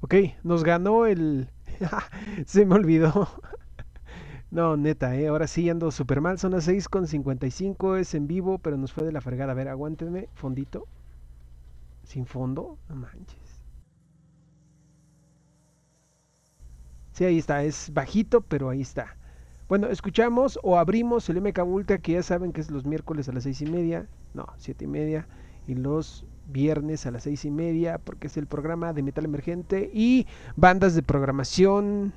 Ok, nos ganó el... Se me olvidó. No, neta, ahora sí ando súper mal. Son las 6:55, es en vivo, pero nos fue de la fregada. A ver, aguántenme, fondito. Sin fondo, no manches. Sí, ahí está, es bajito, pero ahí está. Bueno, escuchamos o abrimos el MK Ultra, que ya saben que es los miércoles a las 6:30, no, 7:30, y los viernes a las 6:30, porque es el programa de metal emergente y bandas de programación.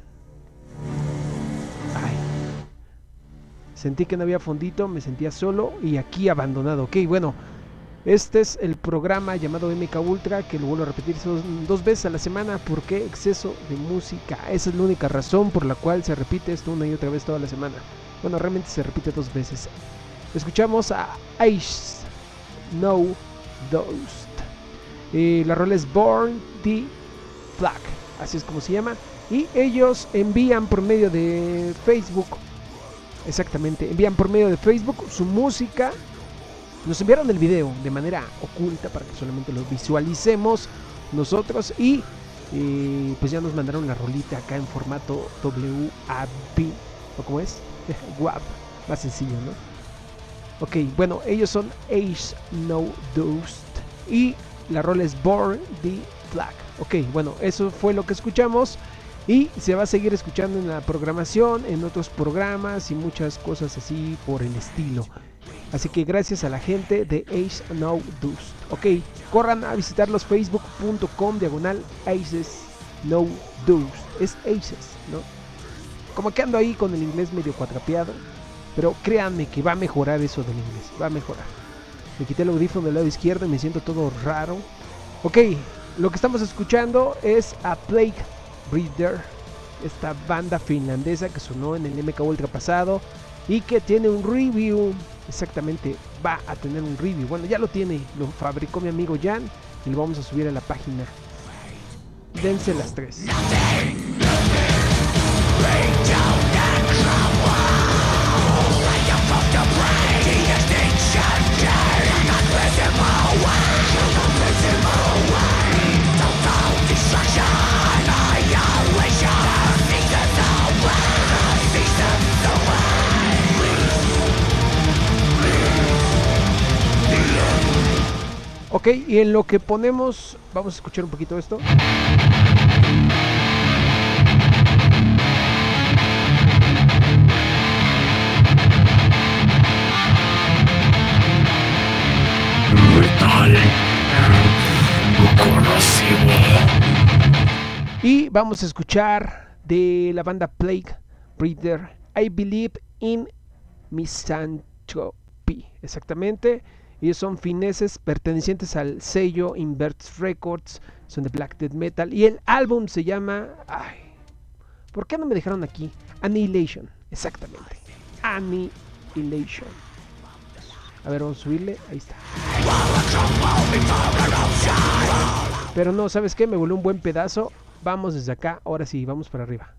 Ay, sentí que no había fondito, me sentía solo y aquí abandonado. Ok, bueno, este es el programa llamado MK Ultra, que lo vuelvo a repetir, son 2 veces a la semana. ¿Por qué? Exceso de música. Esa es la única razón por la cual se repite esto una y otra vez toda la semana. Bueno, realmente se repite 2 veces. Escuchamos a Ace No Dust. La rola es Born the Black, así es como se llama. Y ellos envían por medio de Facebook, exactamente, envían por medio de Facebook su música. Nos enviaron el video de manera oculta para que solamente lo visualicemos nosotros y pues ya nos mandaron la rolita acá en formato WAV, ¿o cómo es? WAV, más sencillo, ¿no? Ok, bueno, ellos son Ace No Dust y la rola es Born the Black. Ok, bueno, eso fue lo que escuchamos y se va a seguir escuchando en la programación, en otros programas y muchas cosas así por el estilo. Así que gracias a la gente de Ace No Dust. Ok, corran a visitarlos, facebook.com/Aces No Dust. Es Aces, ¿no? Como que ando ahí con el inglés medio cuatrapeado, pero créanme que va a mejorar eso del inglés, va a mejorar. Me quité el audífono del lado izquierdo y me siento todo raro. Ok, lo que estamos escuchando es a Plague Breeder, esta banda finlandesa que sonó en el MK Ultra pasado y que tiene un review. Exactamente, va a tener un review. Bueno, ya lo tiene, lo fabricó mi amigo Jan y lo vamos a subir a la página. Dense las 3. Ok, y en lo que ponemos, vamos a escuchar un poquito esto. Y vamos a escuchar de la banda Plague Breeder, I Believe in Misanthropy. Exactamente. Ellos son fineses pertenecientes al sello Inverts Records, son de Black Death Metal y el álbum se llama... Ay, ¿por qué no me dejaron aquí? Annihilation, exactamente. Annihilation. A ver, vamos a subirle, ahí está. Pero no, ¿sabes qué? Me voló un buen pedazo. Vamos desde acá, ahora sí, vamos para arriba.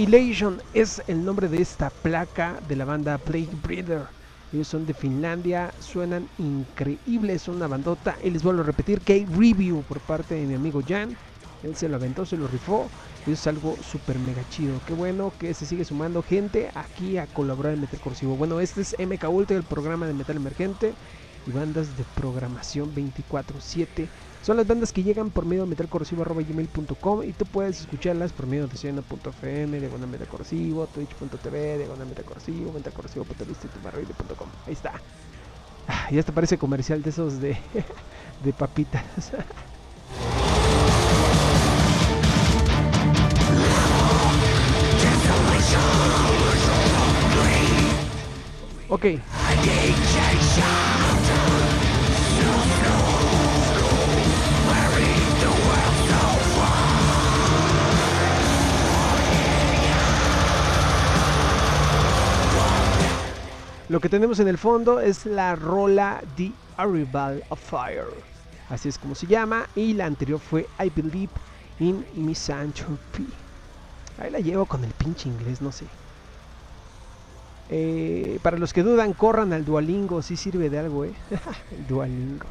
Annihilation es el nombre de esta placa de la banda Plague Breeder. Ellos son de Finlandia, suenan increíbles, son una bandota. Y les vuelvo a repetir que hay review por parte de mi amigo Jan. Él se lo aventó, se lo rifó. Y es algo súper mega chido. Qué bueno que se sigue sumando gente aquí a colaborar en Metal Corrosivo. Bueno, este es MK Ultra, el programa de metal emergente y bandas de programación 24/7. Son las bandas que llegan por medio de metalcorrosivo@gmail.com y tú puedes escucharlas por medio de seno.fm, /metalcorrosivo, twitch.tv, /metalcorrosivo, metalcorrosivo.com. Ahí está. Ya te parece comercial de esos de papitas. Ok. Lo que tenemos en el fondo es la rola The Arrival of Fire, así es como se llama, y la anterior fue I Believe in Misanthropy. Ahí la llevo con el pinche inglés, no sé. Para los que dudan, corran al Duolingo, sí sirve de algo, el Duolingo.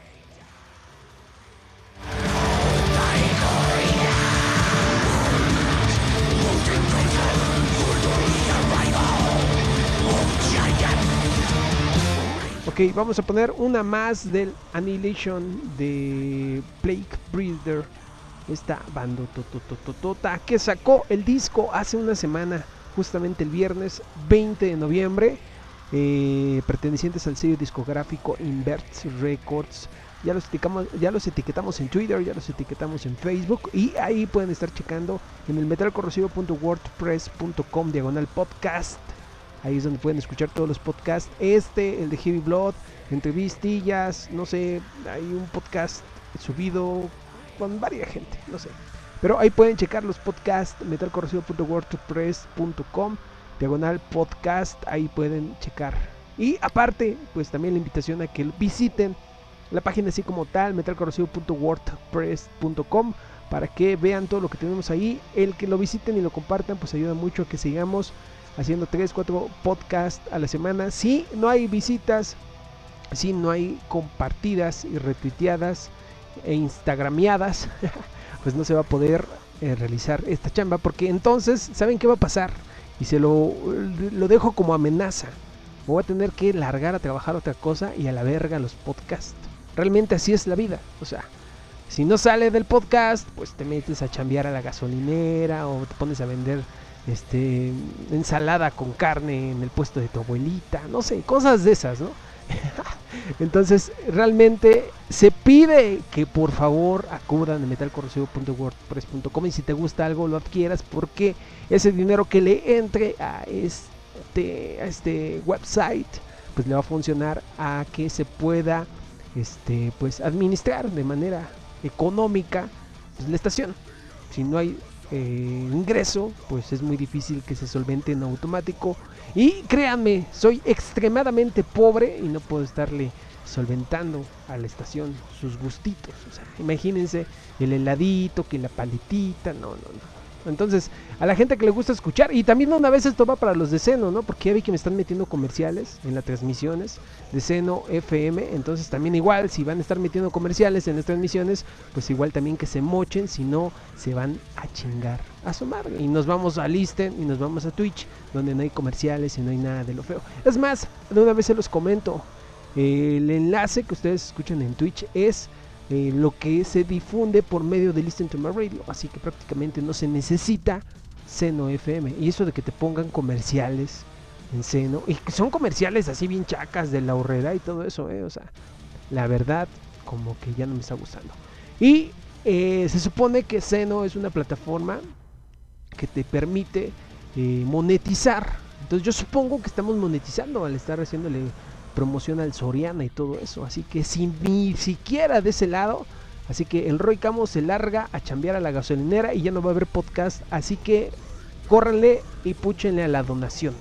Ok, vamos a poner una más del Annihilation de Plague Breeder. Esta banda totototota que sacó el disco hace una semana, justamente el viernes 20 de noviembre, pertenecientes al sello discográfico Invert Records. Ya los etiquetamos en Twitter, ya los etiquetamos en Facebook y ahí pueden estar checando en el metalcorrosivo.wordpress.com /podcast. Ahí es donde pueden escuchar todos los podcasts. El de Heavy Blood, entrevistillas, no sé, hay un podcast subido con varias gente, no sé. Pero ahí pueden checar los podcasts, metalcorrosivo.wordpress.com /podcast, ahí pueden checar. Y aparte, pues también la invitación a que visiten la página así como tal, metalcorrosivo.wordpress.com, para que vean todo lo que tenemos ahí. El que lo visiten y lo compartan, pues ayuda mucho a que sigamos haciendo 3-4 podcasts a la semana. Si no hay visitas, si no hay compartidas y retuiteadas e instagrameadas, pues no se va a poder realizar esta chamba, porque entonces, ¿saben qué va a pasar? Y se lo dejo como amenaza. Me voy a tener que largar a trabajar otra cosa y a la verga los podcasts. Realmente así es la vida. O sea, si no sale del podcast, pues te metes a chambear a la gasolinera o te pones a vender ensalada con carne en el puesto de tu abuelita, no sé, cosas de esas, ¿no? Entonces realmente se pide que por favor acudan a metalcorrosivo.wordpress.com y si te gusta algo lo adquieras, porque ese dinero que le entre a este website pues le va a funcionar a que se pueda pues administrar de manera económica pues, la estación. Si no hay ingreso, pues es muy difícil que se solvente en automático. Y créanme, soy extremadamente pobre y no puedo estarle solventando a la estación sus gustitos. O sea, imagínense el heladito, que la paletita, no. Entonces, a la gente que le gusta escuchar, y también una vez esto va para los de Seno, ¿no? Porque ya vi que me están metiendo comerciales en las transmisiones de Seno FM, entonces también igual, si van a estar metiendo comerciales en las transmisiones, pues igual también que se mochen, si no, se van a chingar a su madre. Y nos vamos a Listen y nos vamos a Twitch, donde no hay comerciales y no hay nada de lo feo. Es más, de una vez se los comento, el enlace que ustedes escuchan en Twitch es lo que se difunde por medio de Listen to My Radio, así que prácticamente no se necesita Seno FM. Y eso de que te pongan comerciales en Seno, y que son comerciales así bien chacas de la horrera y todo eso, o sea, la verdad como que ya no me está gustando. Y se supone que Seno es una plataforma que te permite monetizar. Entonces yo supongo que estamos monetizando al estar haciéndole promoción al Soriana y todo eso, así que sin ni siquiera de ese lado, así que el Roy Camo se larga a chambear a la gasolinera y ya no va a haber podcast, así que córranle y púchenle a la donación.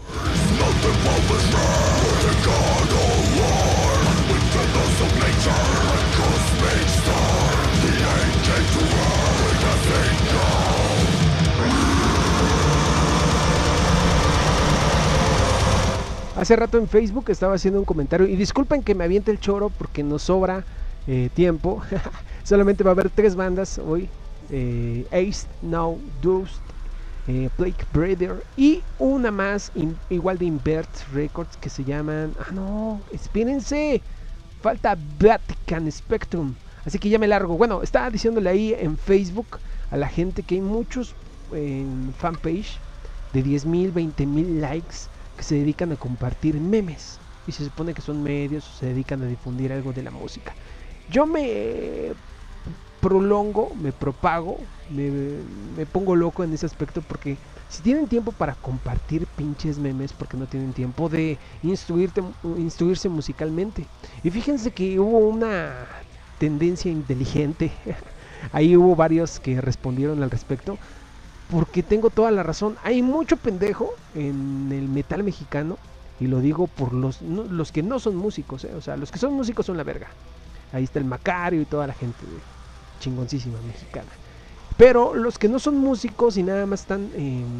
Hace rato en Facebook estaba haciendo un comentario y disculpen que me aviente el choro porque nos sobra tiempo. Solamente va a haber 3 bandas hoy: Ace, No, Dust, Blake Breeder y una más igual de Invert Records que se llaman... Ah, no, espérense, falta Vatican Spectrum. Así que ya me largo. Bueno, estaba diciéndole ahí en Facebook a la gente que hay muchos en fanpage de 10,000, 20,000 likes que se dedican a compartir memes y se supone que son medios o se dedican a difundir algo de la música. Yo me prolongo, me propago, me pongo loco en ese aspecto porque si tienen tiempo para compartir pinches memes, porque no tienen tiempo de instruirse musicalmente. Y fíjense que hubo una tendencia inteligente. Ahí hubo varios que respondieron al respecto, porque tengo toda la razón. Hay mucho pendejo en el metal mexicano, y lo digo por los que no son músicos, o sea, los que son músicos son la verga. Ahí está el Macario y toda la gente chingoncísima mexicana. Pero los que no son músicos y nada más están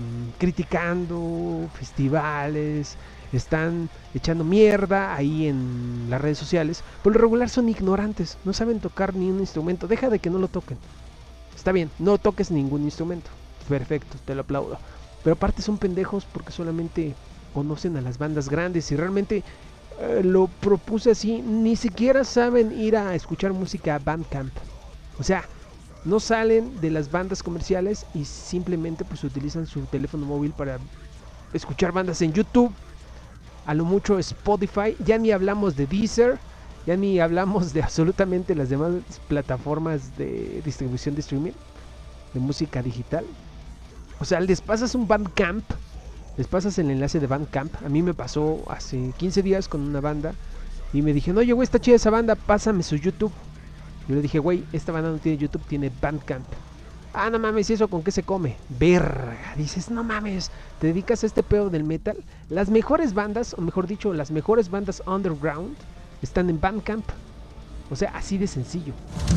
criticando festivales, están echando mierda ahí en las redes sociales, por lo regular son ignorantes, no saben tocar ni un instrumento. Deja de que no lo toquen, está bien, no toques ningún instrumento, perfecto, te lo aplaudo. Pero aparte son pendejos porque solamente conocen a las bandas grandes y realmente lo propuse así, ni siquiera saben ir a escuchar música a Bandcamp. O sea, no salen de las bandas comerciales y simplemente pues utilizan su teléfono móvil para escuchar bandas en YouTube, a lo mucho Spotify, ya ni hablamos de Deezer, ya ni hablamos de absolutamente las demás plataformas de distribución de streaming, de música digital. O sea, les pasas un Bandcamp, les pasas el enlace de Bandcamp. A mí me pasó hace 15 días con una banda y me dijeron, oye güey, está chida esa banda, pásame su YouTube. Yo le dije, güey, esta banda no tiene YouTube, tiene Bandcamp. Ah, no mames, ¿y eso con qué se come? Verga. Dices, no mames, te dedicas a este pedo del metal. Las mejores bandas, o mejor dicho, las mejores bandas underground están en Bandcamp. O sea, así de sencillo.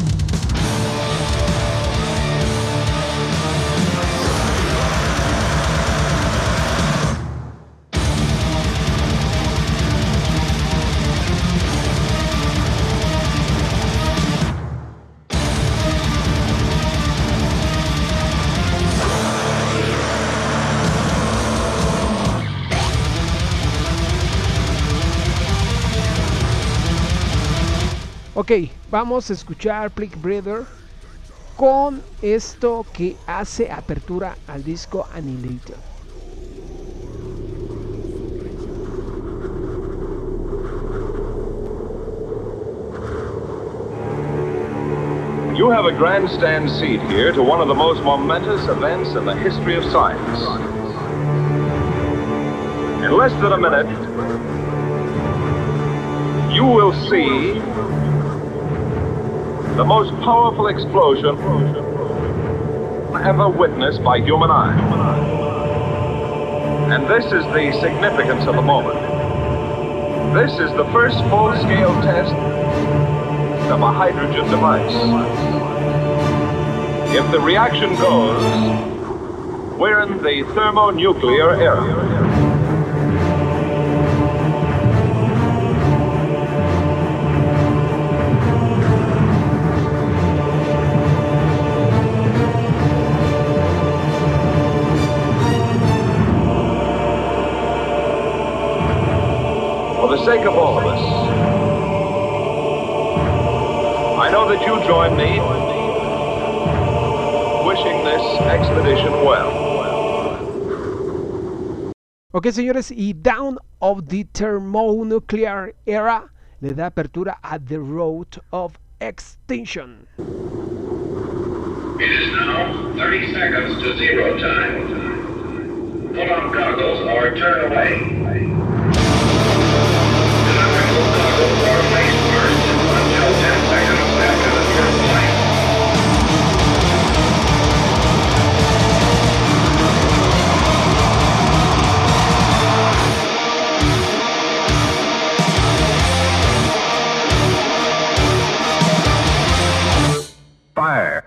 Ok, vamos a escuchar Blake Breeder con esto que hace apertura al disco Annihilator. You have a grandstand seat here to one of the most momentous events in the history of science. In less than a minute, you will see the most powerful explosion ever witnessed by human eye. And this is the significance of the moment. This is the first full-scale test of a hydrogen device. If the reaction goes, we're in the thermonuclear era. For the sake of all of us, I know that you join me wishing this expedition well. Ok, señores, y Down of the Thermonuclear Era le da apertura a The Road of Extinction. It is now 30 seconds to zero time. Put on goggles or turn away. Goggles are placed first until 10 seconds after the first flight. Fire.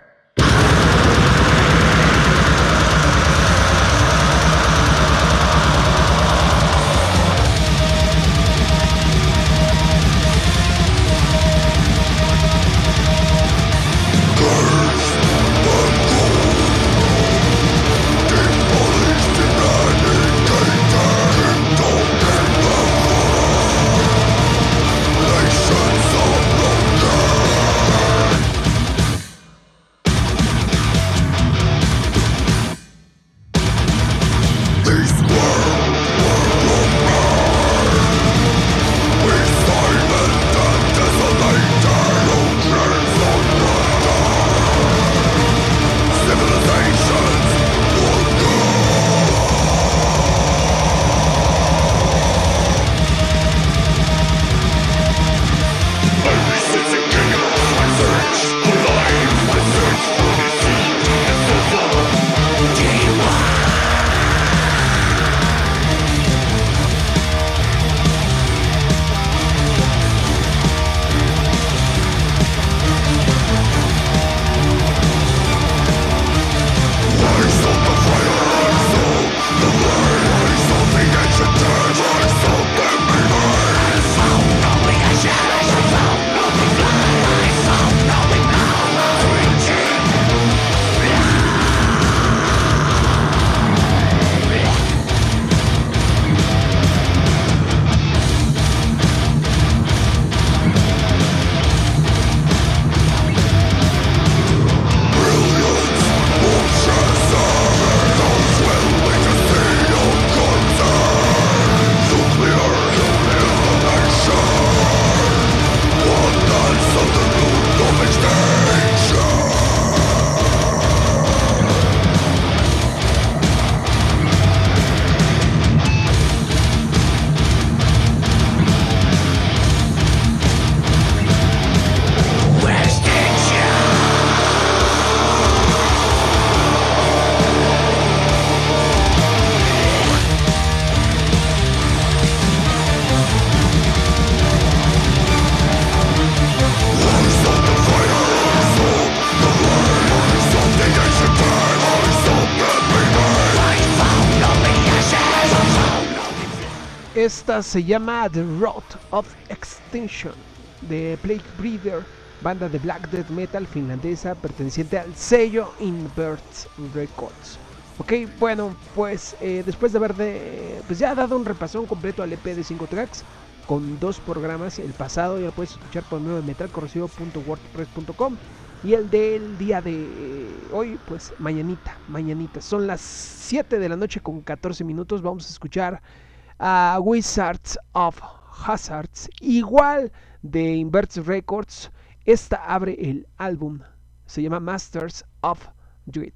esta se llama The Road of Extinction de Plague Breeder, banda de black death metal finlandesa perteneciente al sello Inverts Records. Ok, bueno, pues después de haber pues ya dado un repasón completo al EP de 5 tracks con 2 programas, el pasado ya lo puedes escuchar por medio de metalcorrosivo.wordpress.com y el del día de hoy, pues mañanita, son las 7 de la noche con 14 minutos, vamos a escuchar a Wizards of Hazards, igual de Inverts Records. Esta abre el álbum, se llama Masters of Dread.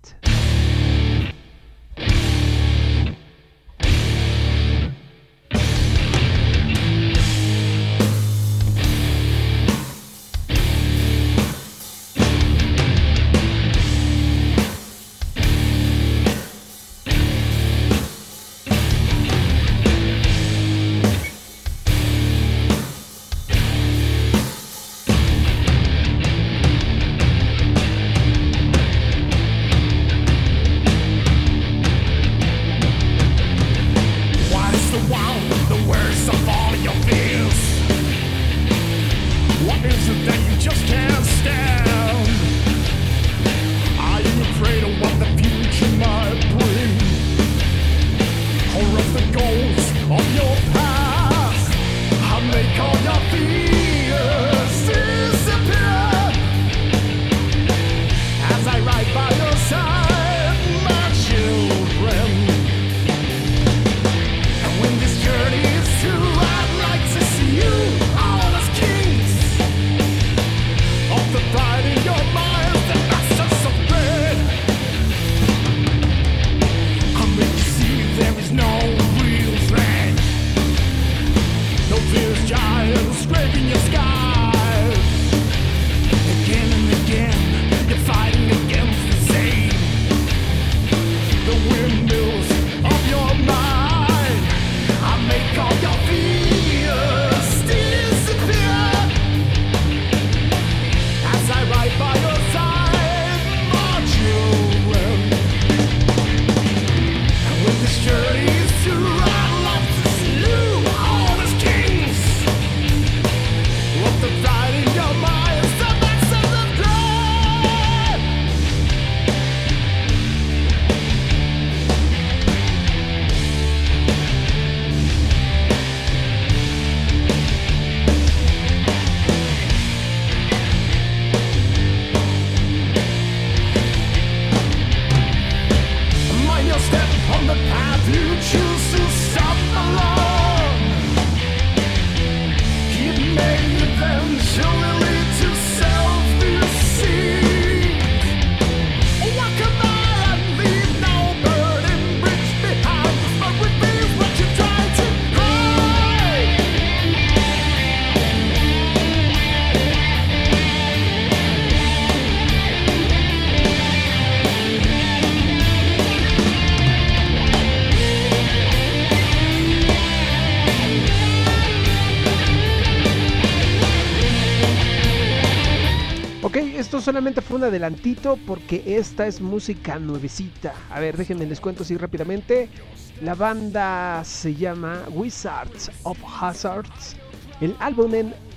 Esto solamente fue un adelantito porque esta es música nuevecita. A ver, déjenme les cuento así rápidamente. La banda se llama Wizards of Hazards. El álbum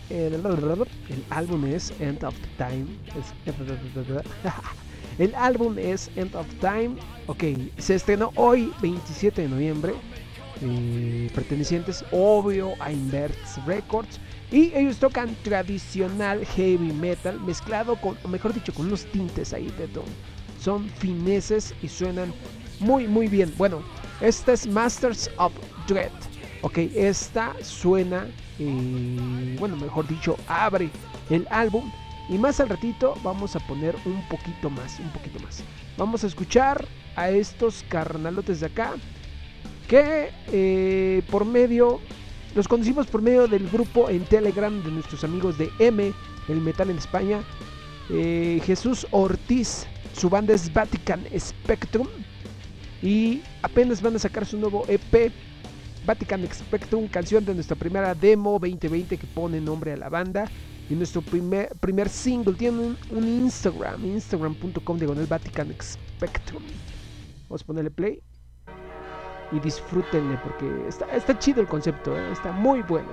es End of Time. El álbum es End of Time. Ok, se estrenó hoy 27 de noviembre. Pertenecientes obvio a Inverts Records. Y ellos tocan tradicional heavy metal mezclado con, o mejor dicho, con unos tintes ahí de tono. Son fineses y suenan muy muy bien. Bueno, esta es Masters of Dread. Ok, esta suena, bueno, mejor dicho, abre el álbum. Y más al ratito vamos a poner un poquito más. Vamos a escuchar a estos carnalotes de acá que los conocimos por medio del grupo en Telegram de nuestros amigos de M, el Metal en España. Jesús Ortiz, su banda es Vatican Spectrum y apenas van a sacar su nuevo EP, Vatican Spectrum, canción de nuestra primera demo 2020 que pone nombre a la banda. Y nuestro primer single tiene un Instagram.com/Vatican Spectrum. Vamos a ponerle play. y disfrútenle porque está chido el concepto, está muy bueno.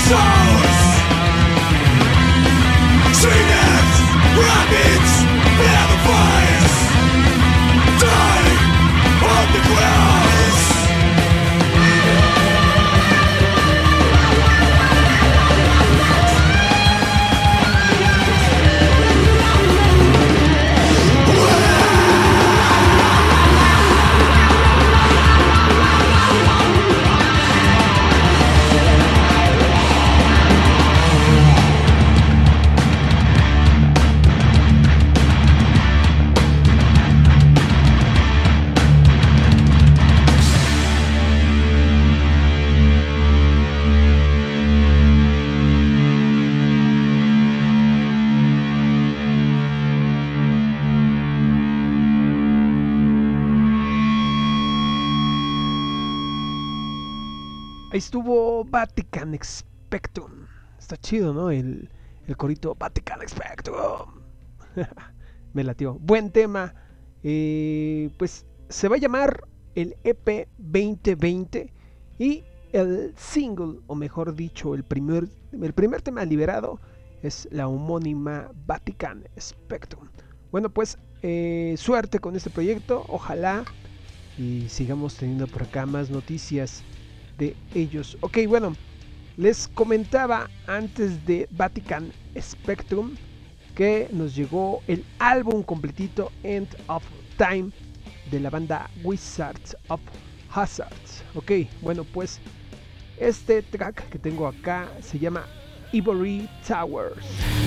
Ahí estuvo Vatican Spectrum. Está chido, ¿no? El corito Vatican Spectrum. Me latió. Buen tema. Pues se va a llamar el EP 2020. Y el single, o mejor dicho, el primer tema liberado es la homónima Vatican Spectrum. Bueno, pues suerte con este proyecto. Ojalá y sigamos teniendo por acá más noticias de ellos. Ok, bueno, les comentaba antes de Vatican Spectrum que nos llegó el álbum completito End of Time de la banda Wizards of Hazard. Ok, bueno, pues este track que tengo acá se llama Ivory Towers.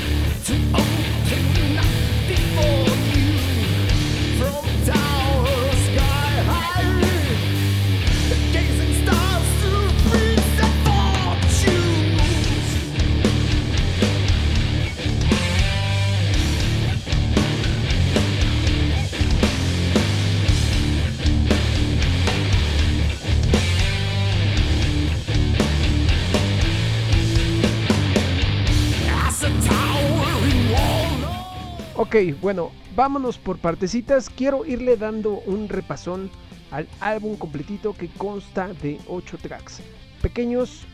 Ok, bueno, vámonos por partecitas. Quiero irle dando un repasón al álbum completito que consta de 8 tracks. Pequeños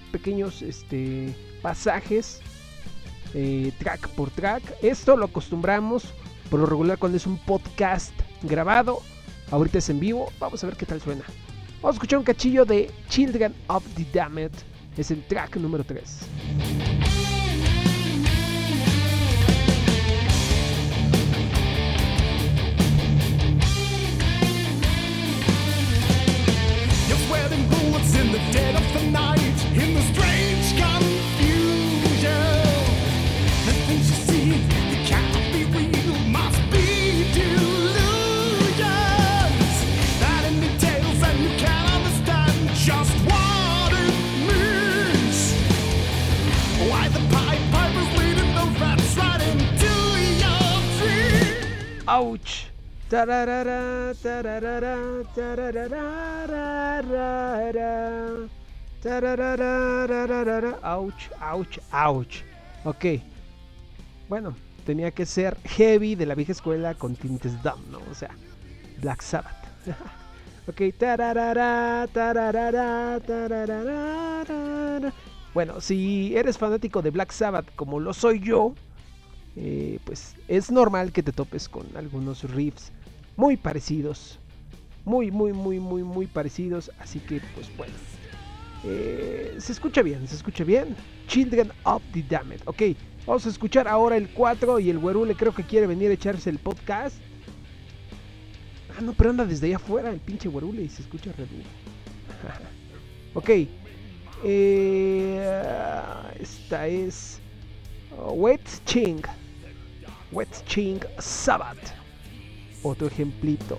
pasajes, track por track. Esto lo acostumbramos por lo regular cuando es un podcast grabado. Ahorita es en vivo. Vamos a ver qué tal suena. Vamos a escuchar un cachillo de Children of the Damned. Es el track número 3. In the dead of the night, in the strange confusion, the things you see that cannot be real must be delusions. That in details and you can't understand just what it means. Why the Pied Piper's leading those rats right into your dreams. Ouch. Tararara, tararara, tararara, tararara, ouch, ouch, ouch. Ok. Bueno, tenía que ser heavy de la vieja escuela con tintes dumb, ¿no? O sea, Black Sabbath. Ok, tararara, tararara, tararara. Bueno, si eres fanático de Black Sabbath como lo soy yo, pues es normal que te topes con algunos riffs muy parecidos, muy parecidos, así que pues bueno, se escucha bien, Children of the Damned. Ok, vamos a escuchar ahora el 4 y el Güerule creo que quiere venir a echarse el podcast. Ah, no, pero anda desde allá afuera el pinche Güerule y se escucha re duro. Ok, esta es Wet Ching Sabbath. Otro ejemplito.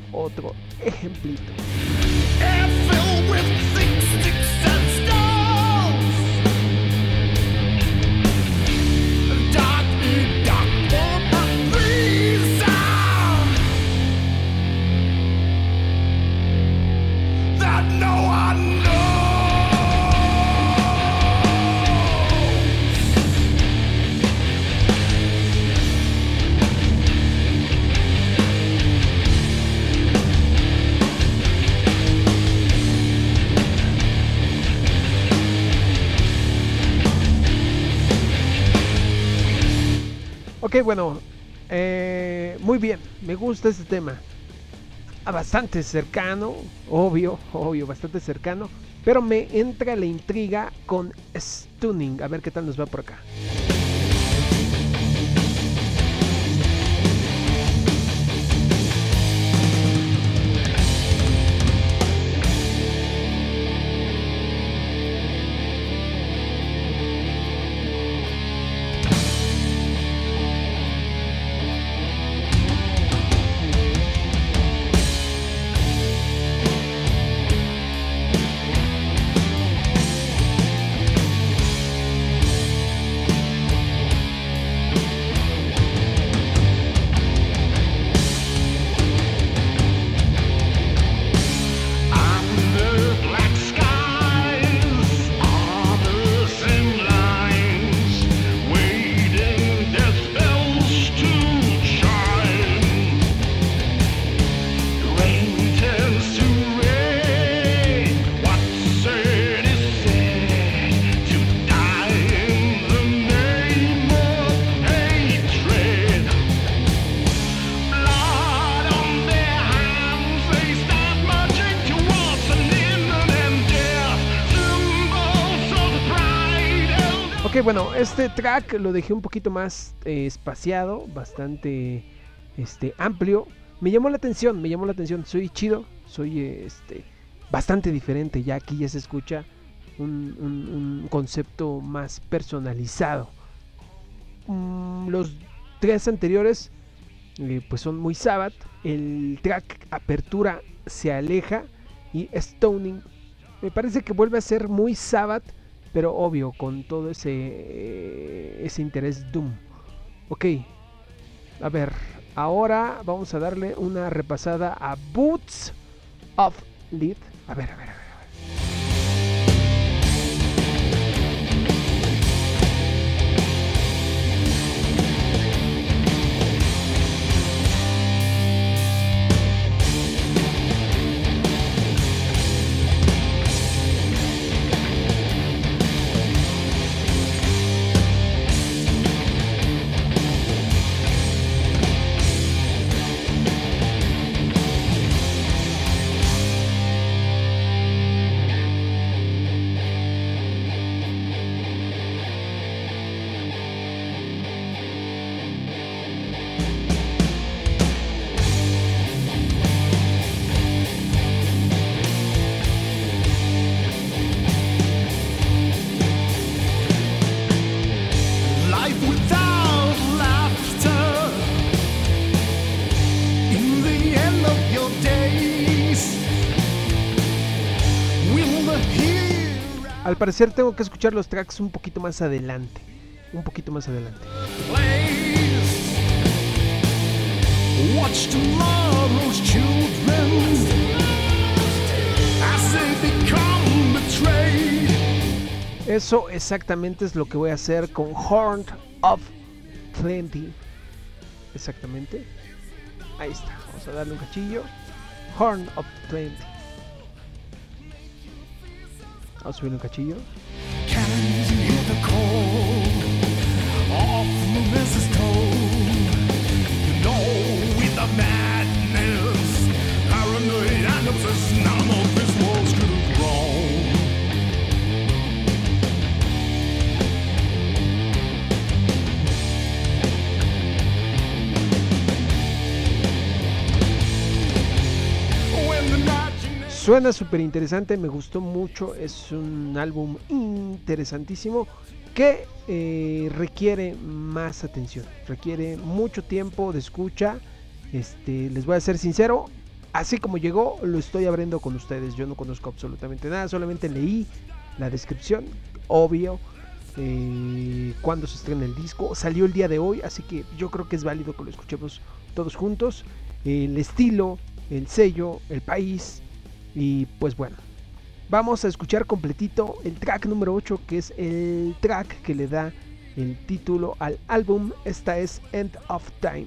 Ok, bueno, muy bien, me gusta este tema. Bastante cercano, obvio, bastante cercano, pero me entra la intriga con Stunning. A ver qué tal nos va por acá. Ok, bueno, este track lo dejé un poquito más espaciado, bastante amplio. Me llamó la atención, soy chido, soy bastante diferente, ya aquí ya se escucha un concepto más personalizado. Los tres anteriores pues son muy Sabbath, el track Apertura se aleja y Stoning me parece que vuelve a ser muy Sabbath, pero obvio, con todo ese interés Doom. Ok, a ver, ahora vamos a darle una repasada a Boots of Lead. A ver. Al parecer tengo que escuchar los tracks un poquito más adelante. Watch tomorrow's children as they become betrayed. Eso exactamente es lo que voy a hacer con Horn of Plenty. Exactamente. Ahí está. Vamos a darle un cachillo. Horn of Plenty. Vamos a subir un cachillo. Can you hear the call of Mrs. Cole? You know, with the madness, paranoid and obsessed, none of this was good and wrong. Suena súper interesante, me gustó mucho, es un álbum interesantísimo que requiere más atención, requiere mucho tiempo de escucha. Les voy a ser sincero, así como llegó, lo estoy abriendo con ustedes. Yo no conozco absolutamente nada, solamente leí la descripción, obvio, cuando se estrena el disco, salió el día de hoy, así que yo creo que es válido que lo escuchemos todos juntos. El estilo, el sello, el país. Y pues bueno, vamos a escuchar completito el track número 8, que es el track que le da el título al álbum. Esta es End of Time.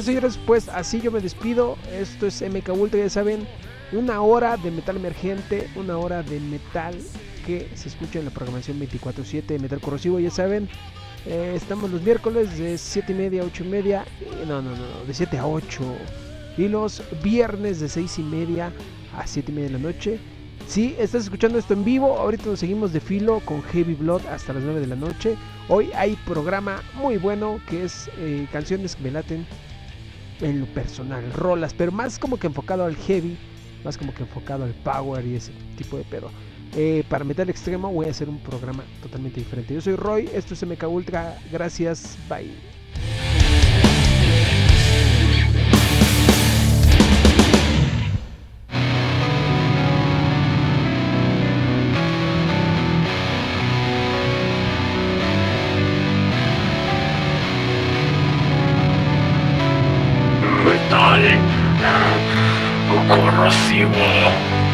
señores, pues así yo me despido. Esto es MK Ultra, ya saben, una hora de metal emergente, una hora de metal que se escucha en la programación 24/7 de Metal Corrosivo, ya saben. Estamos los miércoles de 7:30 a 8:30, de 7 a 8, y los viernes de 6:30 a 7:30 de la noche. Si estás escuchando esto en vivo, ahorita nos seguimos de filo con Heavy Blood hasta las 9 de la noche. Hoy hay programa muy bueno que es canciones que me laten en lo personal, rolas, pero más como que enfocado al heavy, más como que enfocado al power y ese tipo de pedo. Para metal extremo voy a hacer un programa totalmente diferente. Yo soy Roy, esto es MK Ultra, gracias, bye. Metal corrosivo.